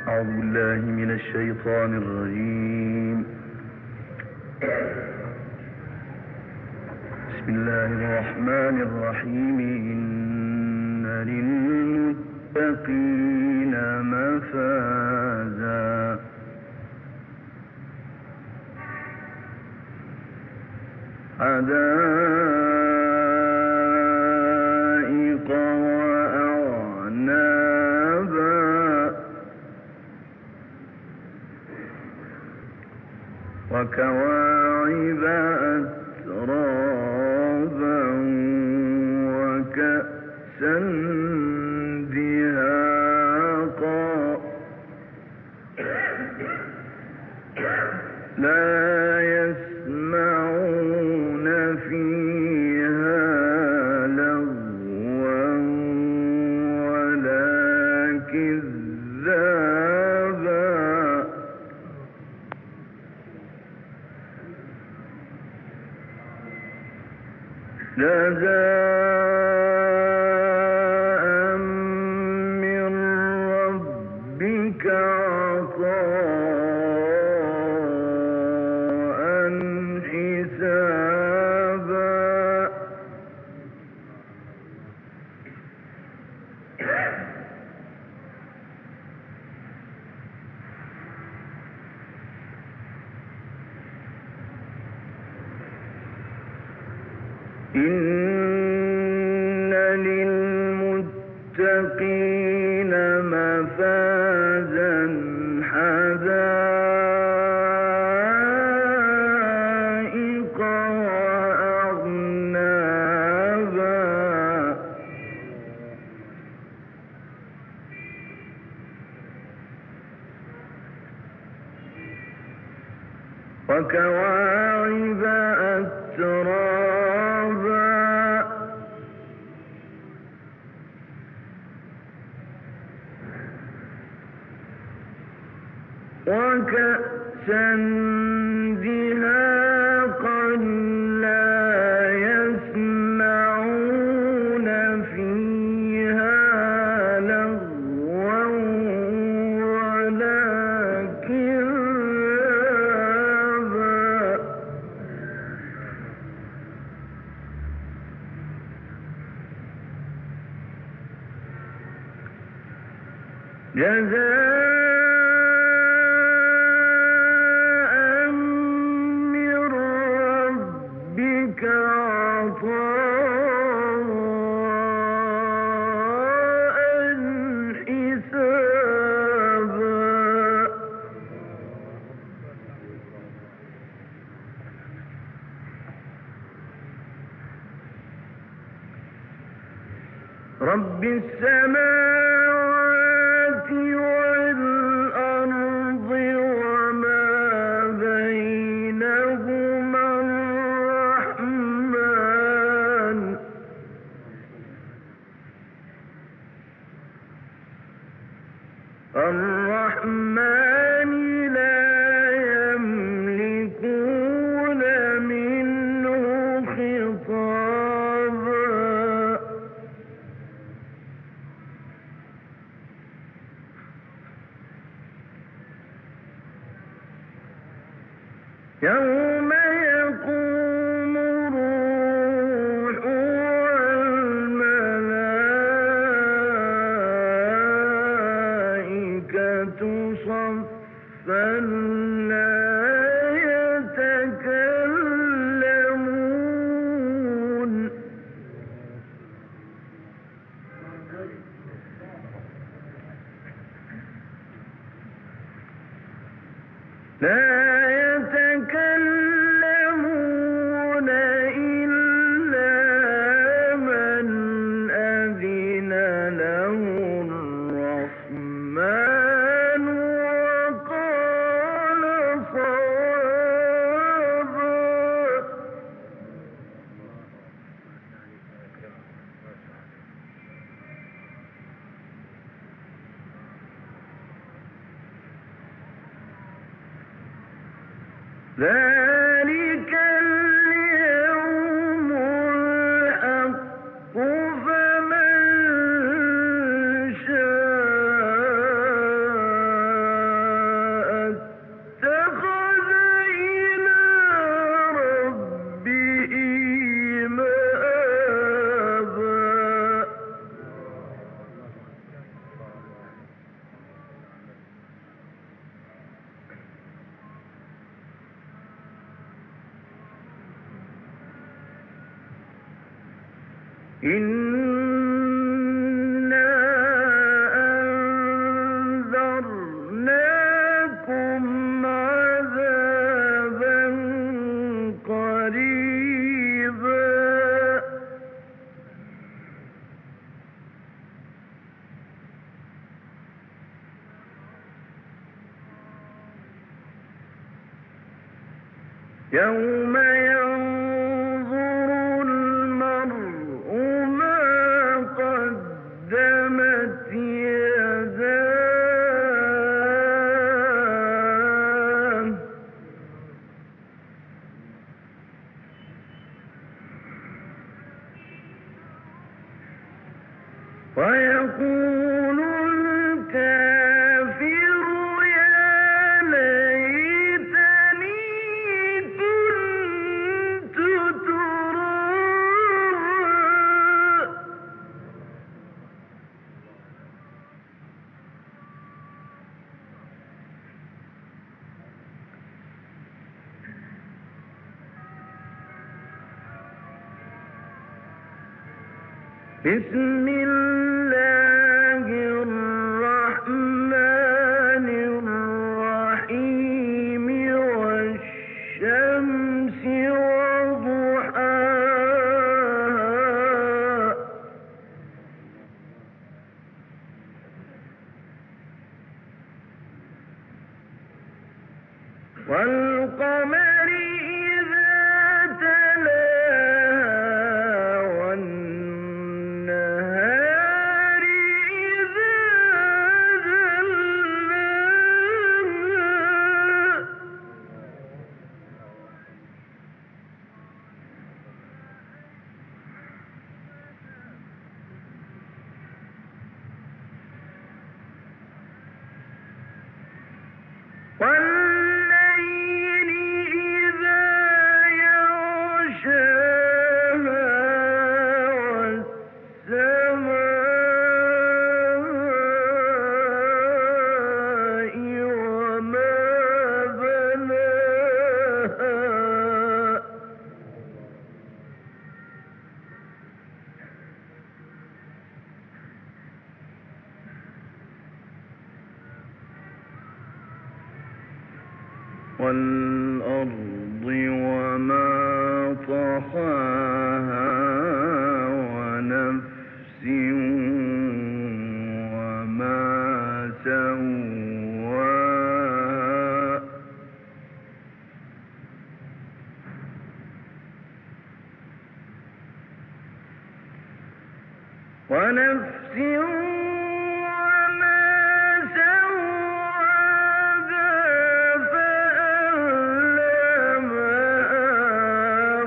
أعوذ بالله من الشيطان الرجيم. بسم الله الرحمن الرحيم. إن للمتقين مفازا حدائق وأعنابا وكواعب أترابا وكأسا دهاقا لا يسمعون فيها لغوا ولا كذابا جزاء من ربك عطاء حسابا إن للمتقين مفازا حدائق وأعنابا وكواعب أترابا وكأسا دهاقا لا يسمعون فيها لغوا ولا كذابا جزاء من ربك عطاء حسابا رب السماوات والأرض وما بينهما الرحمن لا يملكون منه خطابا يوم يقوم الروح والملائكة صفا لا يتكلمون إلا من أذن له الرحمن وقال صوابا ذلك اليوم الحق فمن شاء إنا أنذرناكم عذابا قريبا يوم ينظر المرء ما قدمت يداه ويقول الكافر يا ليتني كنت ترابا بسم الله الرحمن الرحيم والشمس وضحاها والقمر إذا تلاها والنهار إذا جلاها والليل إذا يغشاها والسماء وما بناها والأرض وما طحاها ونفس وما سواها ونفس وما سواها فألهمها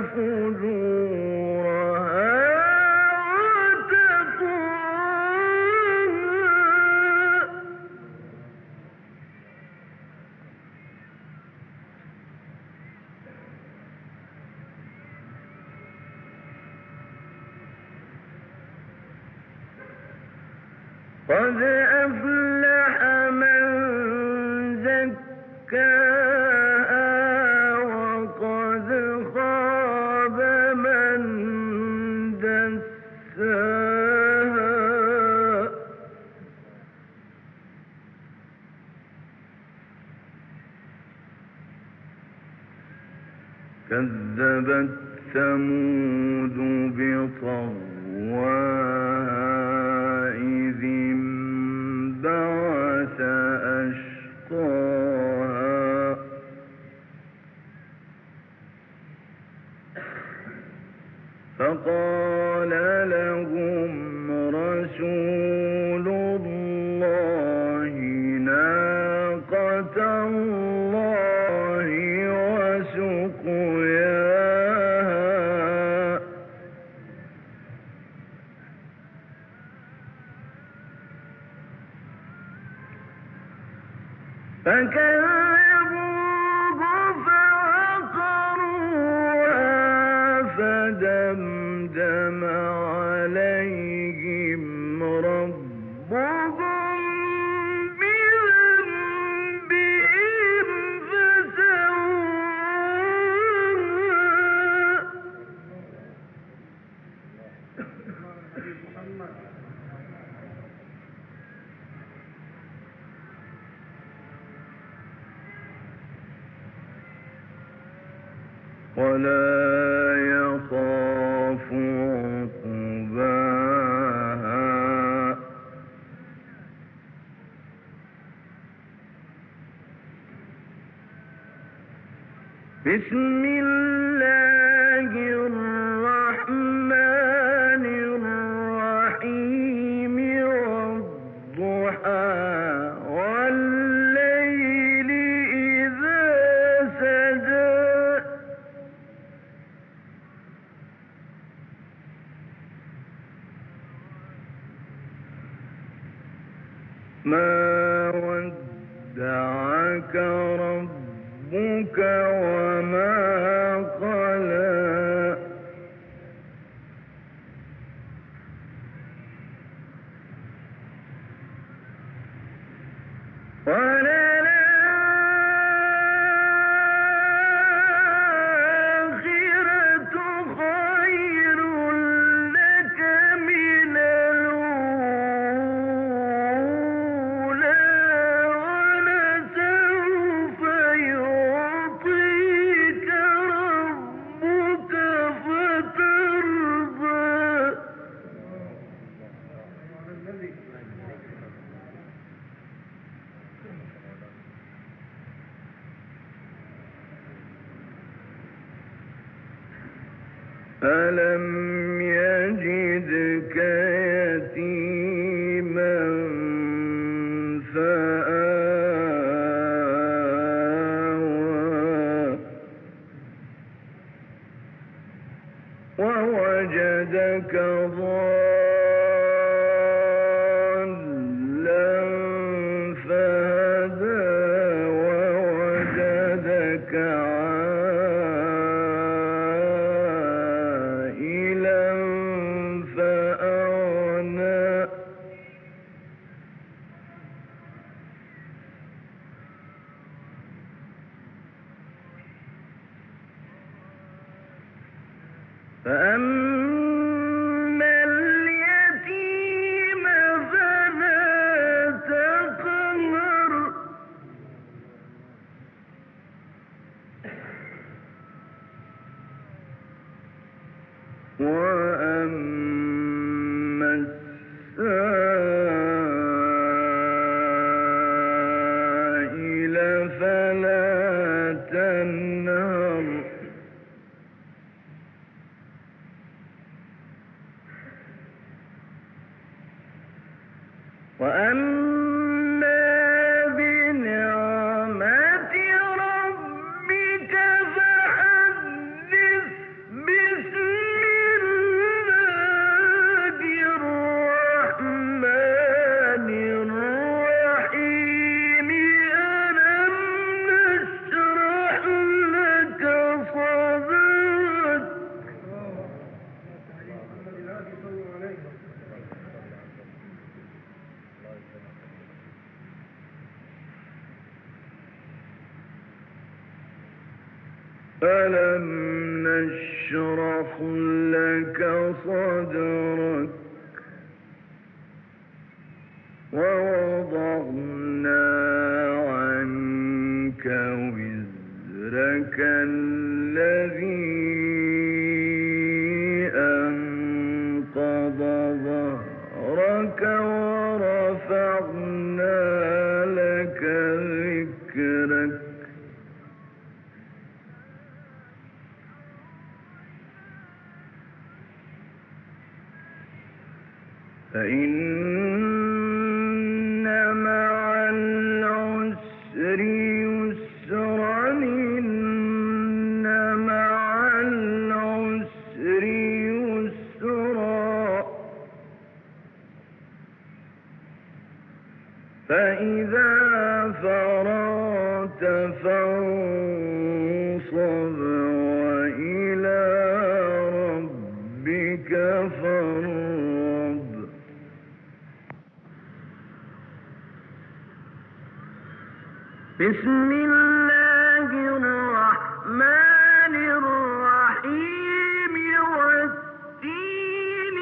فجورها وتقواها قد أفلح من زكاها وقد خاب من دساها كذبت ثمود بطغواها إذ انبعث أشقاها فقال لهم رسول الله ناقة الله وسقياها فكذبوه فعقروها فدمدم عليهم ربهم بذنبهم فسواها ولا يخاف عقباها بسم الله الرحمن الرحيم والضحى والليل إذا سجى ما ودعك ربك وما قلى وللآخرة خير لك من الأولى ولسوف يعطيك ربك فترضى ألم يجدك يتيما فآوى ووجدك ضالا فهدى ووجدك عائلا فأغنى فأما اليتيم فلا تقهر وأما السائل فلا تنهر وأما بنعمة ربك فحدث بسم الله الرحمن الرحيم ألم نشرح لك صدرك ألم نشرح لك صدرك ووضعنا عنك وزرك الذي أنقض ظهرك ورفعنا لك ذكرك فإن مع العسر يسرا إن مع العسر يسرا فإذا فرغت فانصب وإلى ربك فارغب بسم الله الرحمن الرحيم والتين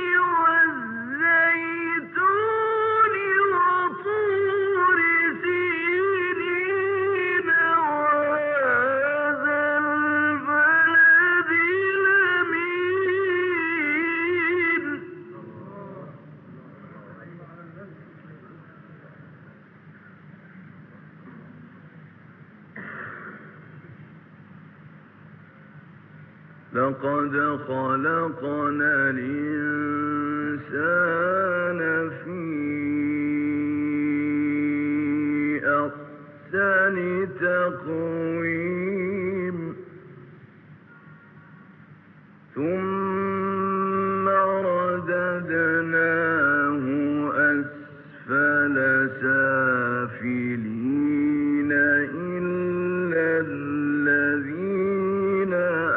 والزيتون وطور سينين وهذا البلد لقد خلقنا الإنسان في أحسن تقويم ثم رددناه أسفل سافلين إلا الذين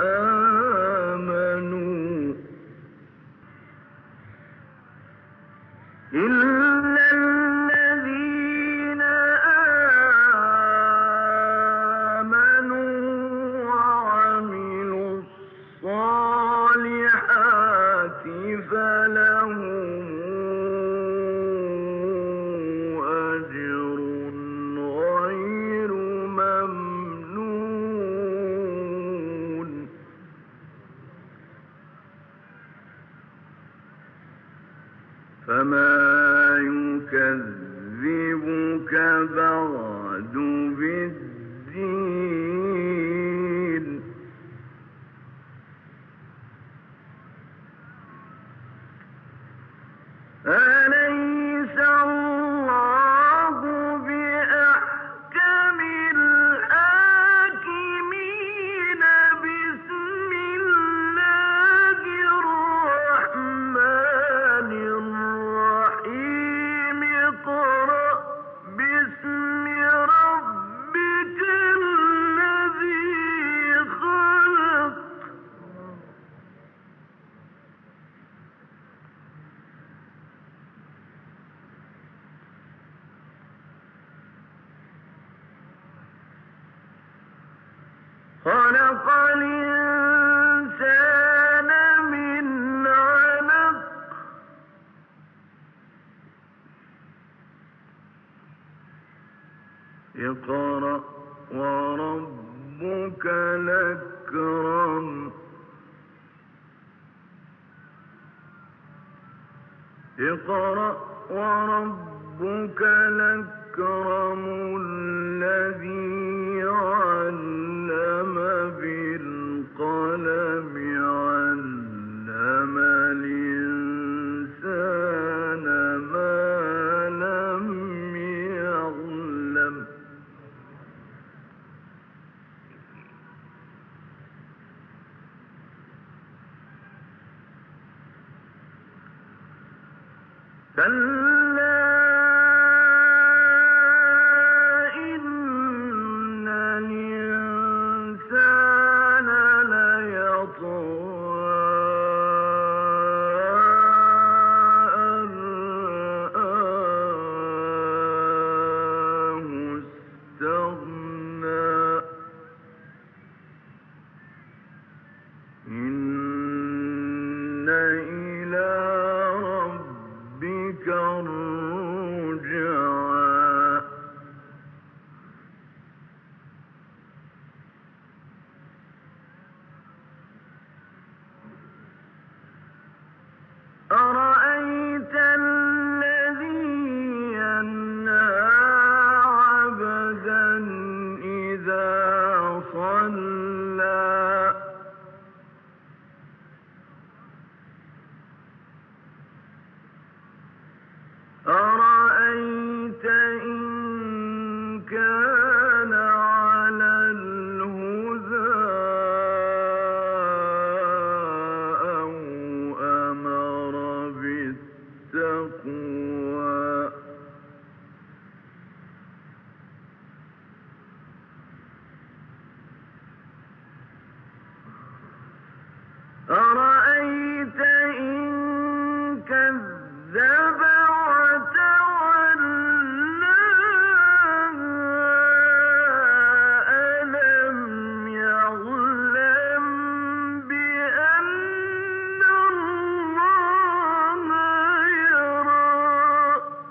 آمنوا وعملوا الصالحات فلهم أجر غير ممنون فما يكذبك بعد بالدين أليس الله بأحكم الحاكمين بسم الله الرحمن الرحيم اقرأ باسم ربك الذي خلق خلق الإنسان من علق اقرأ وربك الأكرم اقرأ وربك الأكرم الذي علم بالقلم علم الإنسان ما لم يعلم كلا إن الإنسان ليطغى أن رآه استغنى إن إلى ربك الرجعى أرأيت الذي ينهى عبدا إذا صلى أرأيت إن كان على الهدى أو أمر بالتقوى أرأيت إن كذب وتولى ألم يعلم بأن الله يرى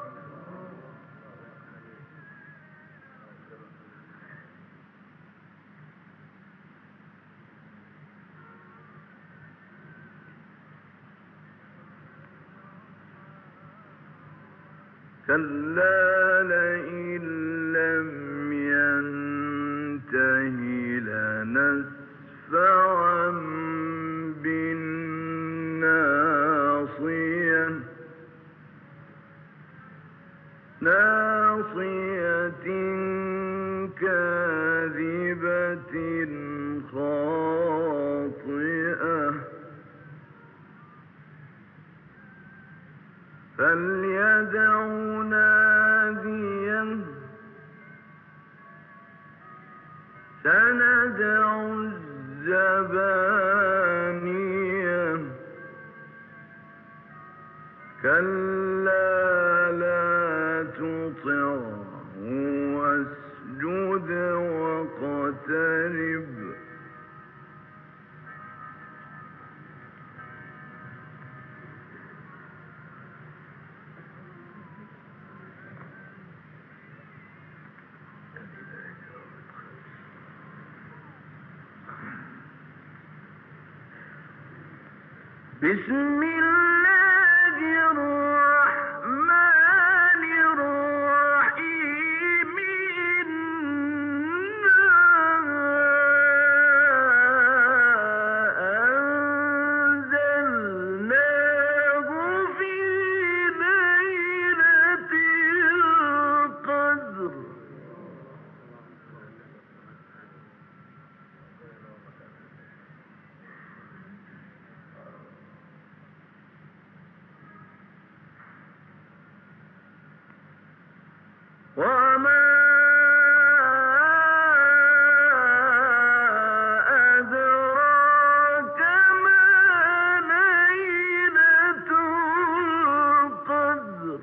كلا لئن لم ينته لنسفعا خاطئة فليدع ناديه سندع الزبانية كلا لا تطعه واسجد واقترب بسم الله الرحمن الرحيم إنا أنزلناه في ليلة القدر وما أدراك ما ليلة القدر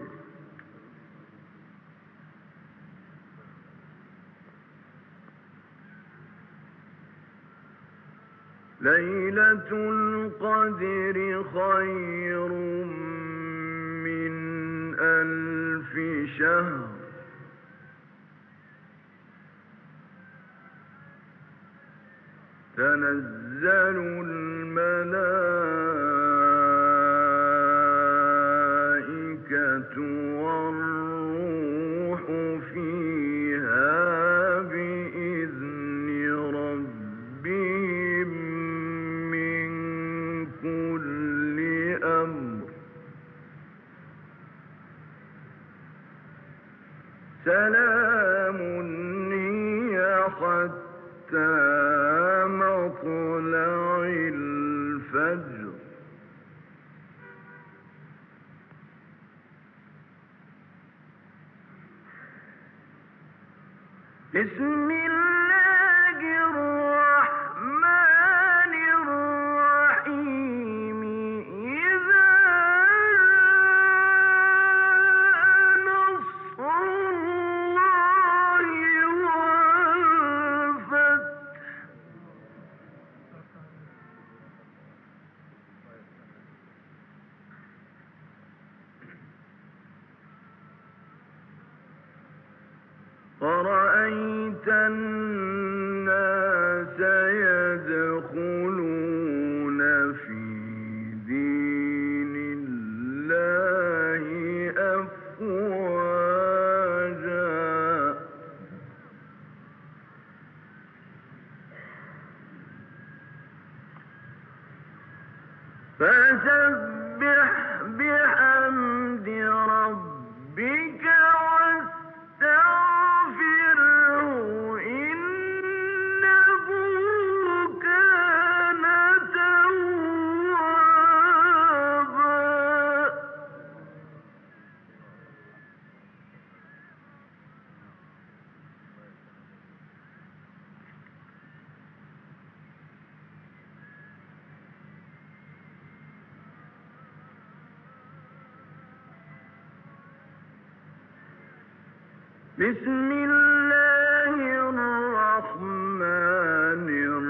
ليلة القدر خير من 1000 شهر تنزل الملائكة والروح فيها بإذن ربهم من كل أمر سلام هي حتى مطلع الفجر بسم الله الرحمن الرحيم إذا نصر الله والفتح ورأيت الناس يدخلون في دين الله أفواجا فسبح بحمد ربك واستغفره إنه كان توابا بسم الله الرحمن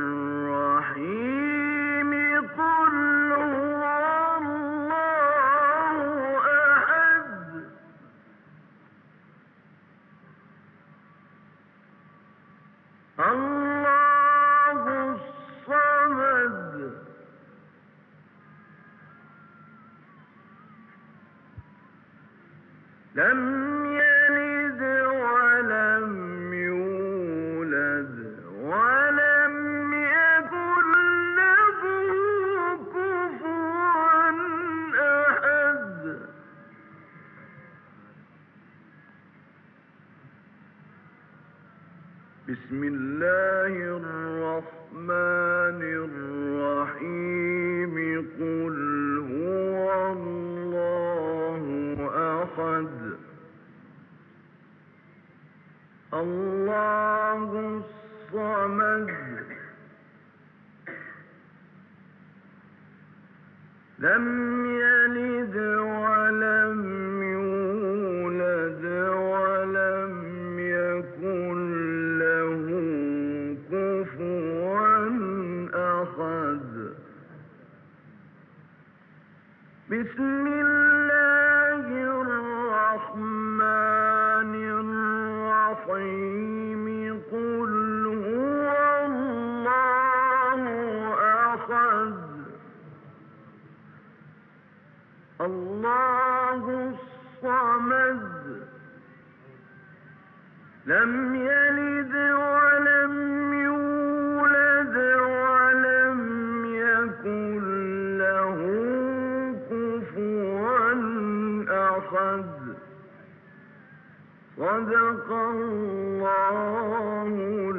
الرحيم قل هو الله أحد الله الصمد لم يلد ولم بسم الله الرحمن الرحيم قل هو الله أحد الله الصمد لم يلد ولم يولد ولم يكن له كفوا أحد بسم الله الرحمن الرحيم قل هو الله أحد الله الصمد لم يلد ولم يولد ولم يكن له كفوا أحد صدق الله